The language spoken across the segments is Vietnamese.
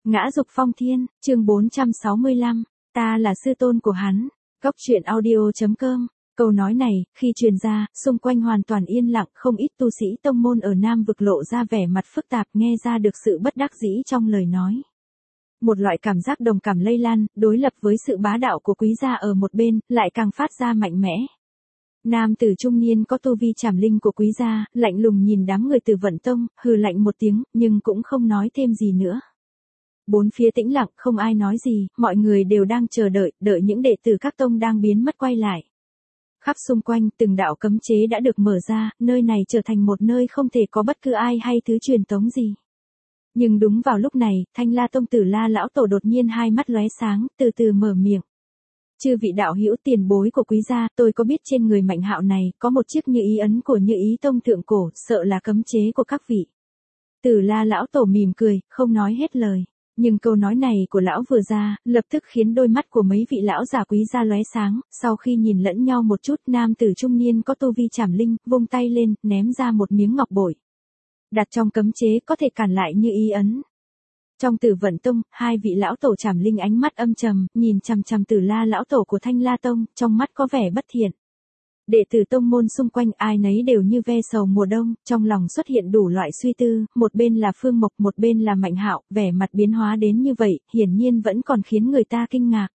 Ngã dục phong thiên, chương 465, ta là sư tôn của hắn. Góc truyện audio.com. Câu nói này, khi truyền ra, xung quanh hoàn toàn yên lặng, không ít tu sĩ tông môn ở Nam vực lộ ra vẻ mặt phức tạp, nghe ra được sự bất đắc dĩ trong lời nói. Một loại cảm giác đồng cảm lây lan, đối lập với sự bá đạo của quý gia ở một bên, lại càng phát ra mạnh mẽ. Nam tử trung niên có tu vi trảm linh của quý gia, lạnh lùng nhìn đám người Tử Vận Tông, hừ lạnh một tiếng, nhưng cũng không nói thêm gì nữa. Bốn phía tĩnh lặng, không ai nói gì, mọi người đều đang chờ đợi, đợi những đệ tử các tông đang biến mất quay lại. Khắp xung quanh, từng đạo cấm chế đã được mở ra, nơi này trở thành một nơi không thể có bất cứ ai hay thứ truyền tống gì. Nhưng đúng vào lúc này, Thanh La Tông Tử La lão tổ đột nhiên hai mắt lóe sáng, từ từ mở miệng. Chư vị đạo hữu tiền bối của quý gia, tôi có biết trên người Mạnh Hạo này có một chiếc như ý ấn của Như Ý Tông thượng cổ, sợ là cấm chế của các vị. Tử La lão tổ mỉm cười, không nói hết lời. Nhưng câu nói này của lão vừa ra, lập tức khiến đôi mắt của mấy vị lão giả quý gia lóe sáng, sau khi nhìn lẫn nhau một chút, nam tử trung niên có tu vi trảm linh, vung tay lên, ném ra một miếng ngọc bội. Đặt trong cấm chế có thể cản lại Như Ý ấn. Trong Tử Vận Tông, hai vị lão tổ trảm linh ánh mắt âm trầm, nhìn chằm chằm Tử La lão tổ của Thanh La Tông, trong mắt có vẻ bất thiện. Đệ tử tông môn xung quanh ai nấy đều như ve sầu mùa đông, trong lòng xuất hiện đủ loại suy tư, một bên là Phương Mộc, một bên là Mạnh Hạo, vẻ mặt biến hóa đến như vậy, hiển nhiên vẫn còn khiến người ta kinh ngạc.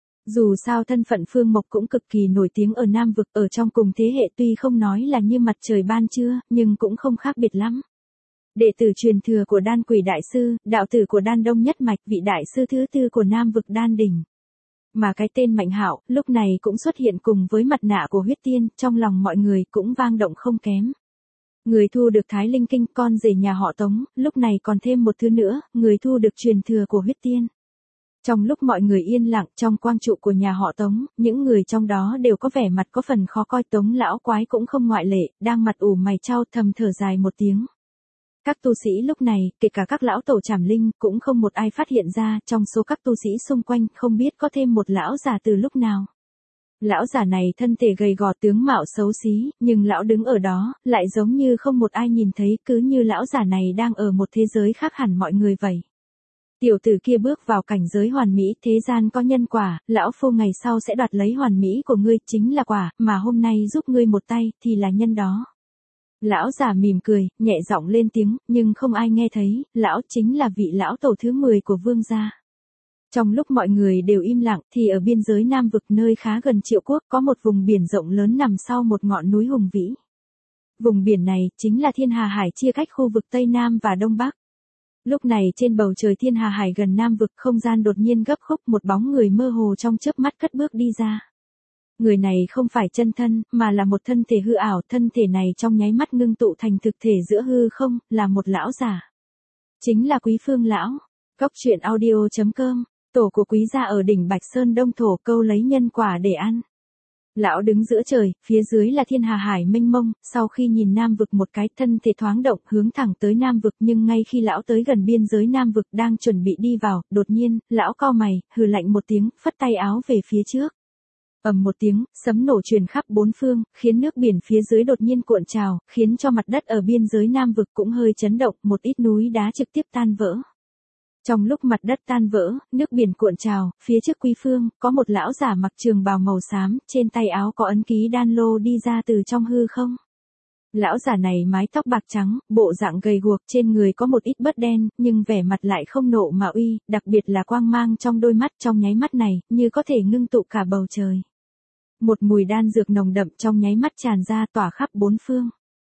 Dù sao thân phận Phương Mộc cũng cực kỳ nổi tiếng ở Nam vực, ở trong cùng thế hệ tuy không nói là như mặt trời ban trưa, nhưng cũng không khác biệt lắm. Đệ tử truyền thừa của Đan Quỷ Đại Sư, đạo tử của Đan Đông Nhất Mạch, vị đại sư thứ tư của Nam vực Đan Đỉnh. Mà cái tên Mạnh Hạo, lúc này cũng xuất hiện cùng với mặt nạ của huyết tiên, trong lòng mọi người cũng vang động không kém. Người thu được Thái Linh Kinh, con rể nhà họ Tống, lúc này còn thêm một thứ nữa, người thu được truyền thừa của huyết tiên. Trong lúc mọi người yên lặng, trong quang trụ của nhà họ Tống, những người trong đó đều có vẻ mặt có phần khó coi, Tống lão quái cũng không ngoại lệ, đang mặt ủ mày chau thầm thở dài một tiếng. Các tu sĩ lúc này, kể cả các lão tổ trảm linh, cũng không một ai phát hiện ra, trong số các tu sĩ xung quanh, không biết có thêm một lão già từ lúc nào. Lão già này thân thể gầy gò, tướng mạo xấu xí, nhưng lão đứng ở đó, lại giống như không một ai nhìn thấy, cứ như lão già này đang ở một thế giới khác hẳn mọi người vậy. Tiểu tử kia bước vào cảnh giới hoàn mỹ, thế gian có nhân quả, lão phu ngày sau sẽ đoạt lấy hoàn mỹ của ngươi, chính là quả, mà hôm nay giúp ngươi một tay, thì là nhân đó. Lão già mỉm cười, nhẹ giọng lên tiếng, nhưng không ai nghe thấy, lão chính là vị lão tổ thứ 10 của vương gia. Trong lúc mọi người đều im lặng, thì ở biên giới Nam vực, nơi khá gần Triệu Quốc, có một vùng biển rộng lớn nằm sau một ngọn núi hùng vĩ. Vùng biển này, chính là Thiên Hà Hải, chia cách khu vực Tây Nam và Đông Bắc. Lúc này trên bầu trời Thiên Hà Hải gần Nam vực, không gian đột nhiên gấp khúc, một bóng người mơ hồ trong chớp mắt cất bước đi ra. Người này không phải chân thân, mà là một thân thể hư ảo, thân thể này trong nháy mắt ngưng tụ thành thực thể giữa hư không, là một lão giả. Chính là Quý Phương lão. Góc truyện audio.com. Tổ của quý gia ở đỉnh Bạch Sơn Đông Thổ, câu lấy nhân quả để ăn. Lão đứng giữa trời, phía dưới là Thiên Hà Hải mênh mông, sau khi nhìn Nam vực một cái, thân thể thoáng động, hướng thẳng tới Nam vực, nhưng ngay khi lão tới gần biên giới Nam vực, đang chuẩn bị đi vào, đột nhiên, lão cau mày, hừ lạnh một tiếng, phất tay áo về phía trước. Ầm một tiếng, sấm nổ truyền khắp bốn phương, khiến nước biển phía dưới đột nhiên cuộn trào, khiến cho mặt đất ở biên giới Nam vực cũng hơi chấn động, một ít núi đá trực tiếp tan vỡ. Trong lúc mặt đất tan vỡ, nước biển cuộn trào, phía trước Quý Phương, có một lão giả mặc trường bào màu xám, trên tay áo có ấn ký đan lô đi ra từ trong hư không. Lão giả này mái tóc bạc trắng, bộ dạng gầy guộc, trên người có một ít bớt đen, nhưng vẻ mặt lại không nộ mà uy, đặc biệt là quang mang trong đôi mắt, trong nháy mắt này, như có thể ngưng tụ cả bầu trời. Một mùi đan dược nồng đậm trong nháy mắt tràn ra, tỏa khắp bốn phương.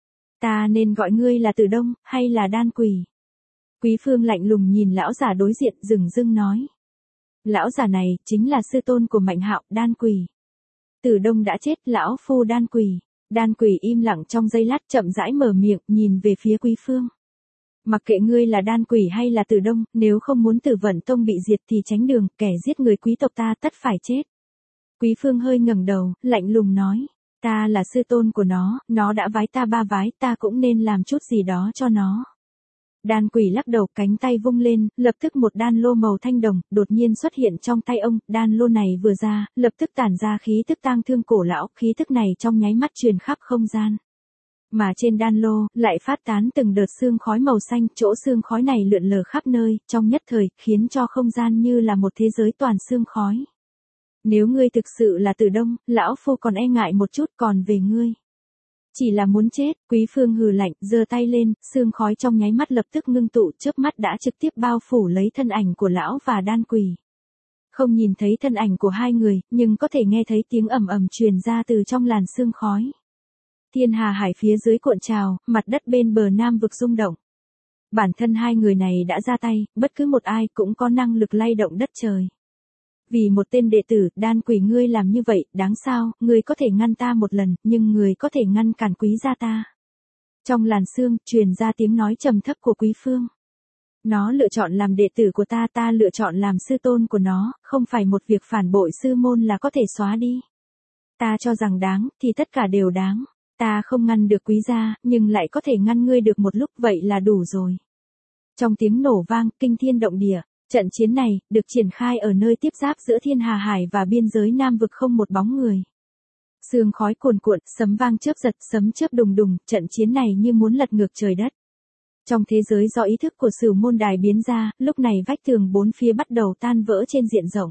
Ta nên gọi ngươi là Tử Đông, hay là Đan Quỷ? Quý Phương lạnh lùng nhìn lão giả đối diện, dửng dưng nói. Lão giả này, chính là sư tôn của Mạnh Hạo, Đan Quỷ. Tử Đông đã chết, lão phu Đan Quỷ. Đan Quỷ im lặng trong giây lát, chậm rãi mở miệng, nhìn về phía Quý Phương. Mặc kệ ngươi là Đan Quỷ hay là Tử Đông, nếu không muốn Tử Vận Tông bị diệt thì tránh đường, kẻ giết người quý tộc ta tất phải chết. Quý Phương hơi ngẩng đầu, lạnh lùng nói. Ta là sư tôn của nó đã vái ta 3 vái, ta cũng nên làm chút gì đó cho nó. Đan Quỷ lắc đầu, cánh tay vung lên, lập tức một đan lô màu thanh đồng, đột nhiên xuất hiện trong tay ông, đan lô này vừa ra, lập tức tản ra khí tức tang thương cổ lão, khí tức này trong nháy mắt truyền khắp không gian. Mà trên đan lô, lại phát tán từng đợt sương khói màu xanh, chỗ sương khói này lượn lờ khắp nơi, trong nhất thời, khiến cho không gian như là một thế giới toàn sương khói. Nếu ngươi thực sự là Tử Đông, lão phu còn e ngại một chút, còn về ngươi. Chỉ là muốn chết, Quý Phương hừ lạnh, giơ tay lên, sương khói trong nháy mắt lập tức ngưng tụ, chớp mắt đã trực tiếp bao phủ lấy thân ảnh của lão và đan quỷ. Không nhìn thấy thân ảnh của hai người, nhưng có thể nghe thấy tiếng ầm ầm truyền ra từ trong làn sương khói. Thiên hà hải phía dưới cuộn trào, mặt đất bên bờ Nam vực rung động. Bản thân hai người này đã ra tay, bất cứ một ai cũng có năng lực lay động đất trời. Vì một tên đệ tử, đan quỷ ngươi làm như vậy, đáng sao, ngươi có thể ngăn ta một lần, nhưng ngươi có thể ngăn cản Quý gia ta. Trong làn sương, truyền ra tiếng nói trầm thấp của Quý Phương. Nó lựa chọn làm đệ tử của ta, ta lựa chọn làm sư tôn của nó, không phải một việc phản bội sư môn là có thể xóa đi. Ta cho rằng đáng, thì tất cả đều đáng. Ta không ngăn được Quý gia, nhưng lại có thể ngăn ngươi được một lúc, vậy là đủ rồi. Trong tiếng nổ vang, kinh thiên động địa, trận chiến này, được triển khai ở nơi tiếp giáp giữa Thiên Hà Hải và biên giới Nam vực không một bóng người. Sương khói cuồn cuộn, sấm vang chớp giật, sấm chớp đùng đùng, trận chiến này như muốn lật ngược trời đất. Trong thế giới do ý thức của Sửu môn đài biến ra, lúc này vách tường bốn phía bắt đầu tan vỡ trên diện rộng.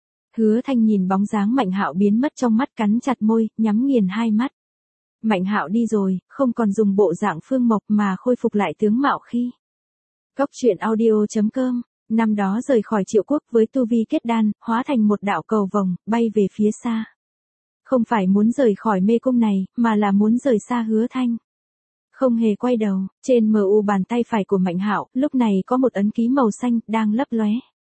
Hứa Thanh nhìn bóng dáng Mạnh Hạo biến mất trong mắt, cắn chặt môi, nhắm nghiền hai mắt. Mạnh Hạo đi rồi, không còn dùng bộ dạng Phương Mộc mà khôi phục lại tướng mạo khi. Cốc truyện audio.com, năm đó rời khỏi Triệu Quốc với tu vi kết đan, hóa thành một đạo cầu vồng, bay về phía xa. Không phải muốn rời khỏi mê cung này, mà là muốn rời xa Hứa Thanh. Không hề quay đầu, trên mu bàn tay phải của Mạnh Hạo, lúc này có một ấn ký màu xanh, đang lấp lóe.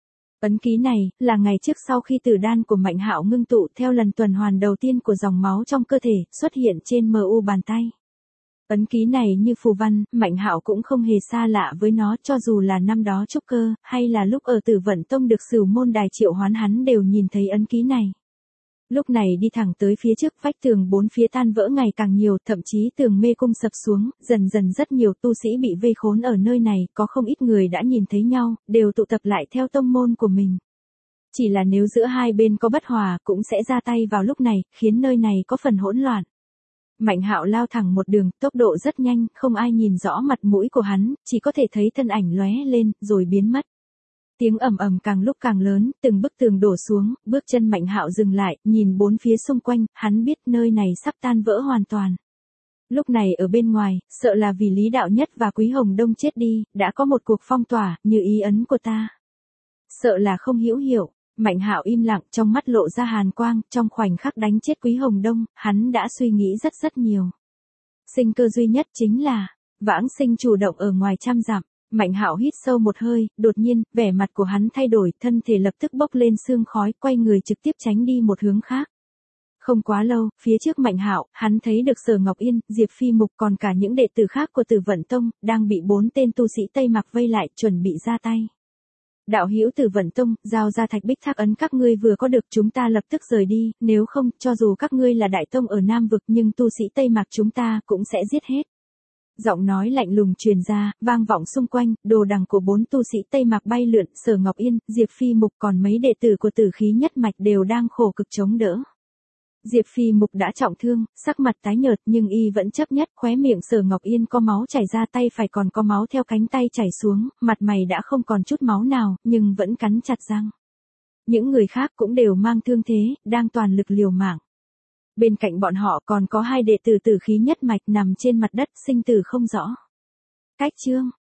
Ấn ký này, là ngày trước sau khi tử đan của Mạnh Hạo ngưng tụ theo lần tuần hoàn đầu tiên của dòng máu trong cơ thể, xuất hiện trên mu bàn tay. Ấn ký này như phù văn, Mạnh Hạo cũng không hề xa lạ với nó, cho dù là năm đó trúc cơ, hay là lúc ở Tử Vận Tông được Sửu môn đài triệu hoán, hắn đều nhìn thấy ấn ký này. Lúc này đi thẳng tới phía trước, vách tường bốn phía tan vỡ ngày càng nhiều, thậm chí tường mê cung sập xuống, dần dần rất nhiều tu sĩ bị vây khốn ở nơi này, có không ít người đã nhìn thấy nhau, đều tụ tập lại theo tông môn của mình. Chỉ là nếu giữa hai bên có bất hòa, cũng sẽ ra tay vào lúc này, khiến nơi này có phần hỗn loạn. Mạnh Hạo lao thẳng một đường, tốc độ rất nhanh, không ai nhìn rõ mặt mũi của hắn, chỉ có thể thấy thân ảnh lóe lên, rồi biến mất. Tiếng ầm ầm càng lúc càng lớn, từng bức tường đổ xuống, bước chân Mạnh Hạo dừng lại, nhìn bốn phía xung quanh, hắn biết nơi này sắp tan vỡ hoàn toàn. Lúc này ở bên ngoài, sợ là vì Lý Đạo Nhất và Quý Hồng Đông chết đi, đã có một cuộc phong tỏa, như ý ấn của ta. Sợ là không hữu hiệu. Mạnh Hạo im lặng, trong mắt lộ ra hàn quang, trong khoảnh khắc đánh chết Quý Hồng Đông, hắn đã suy nghĩ rất nhiều. Sinh cơ duy nhất chính là, vãng sinh chủ động ở ngoài trăm dặm. Mạnh Hạo hít sâu một hơi, đột nhiên, vẻ mặt của hắn thay đổi, thân thể lập tức bốc lên sương khói, quay người trực tiếp tránh đi một hướng khác. Không quá lâu, phía trước Mạnh Hạo, hắn thấy được Sở Ngọc Yên, Diệp Phi Mục còn cả những đệ tử khác của Tử Vận Tông, đang bị 4 tên tu sĩ Tây Mạc vây lại, chuẩn bị ra tay. Đạo hữu Tử Vận Tông, giao ra thạch bích thác ấn các ngươi vừa có được, chúng ta lập tức rời đi, nếu không, cho dù các ngươi là đại tông ở Nam vực nhưng tu sĩ Tây Mạc chúng ta cũng sẽ giết hết. Giọng nói lạnh lùng truyền ra, vang vọng xung quanh, đồ đằng của 4 tu sĩ Tây Mạc bay lượn, Sở Ngọc Yên, Diệp Phi Mục còn mấy đệ tử của Tử Khí Nhất Mạch đều đang khổ cực chống đỡ. Diệp Phi Mục đã trọng thương, sắc mặt tái nhợt nhưng y vẫn chấp nhất, khóe miệng Sở Ngọc Yên có máu chảy ra, tay phải còn có máu theo cánh tay chảy xuống, mặt mày đã không còn chút máu nào, nhưng vẫn cắn chặt răng. Những người khác cũng đều mang thương thế, đang toàn lực liều mạng. Bên cạnh bọn họ còn có 2 đệ tử Tử Khí Nhất Mạch nằm trên mặt đất, sinh tử không rõ. Cách chương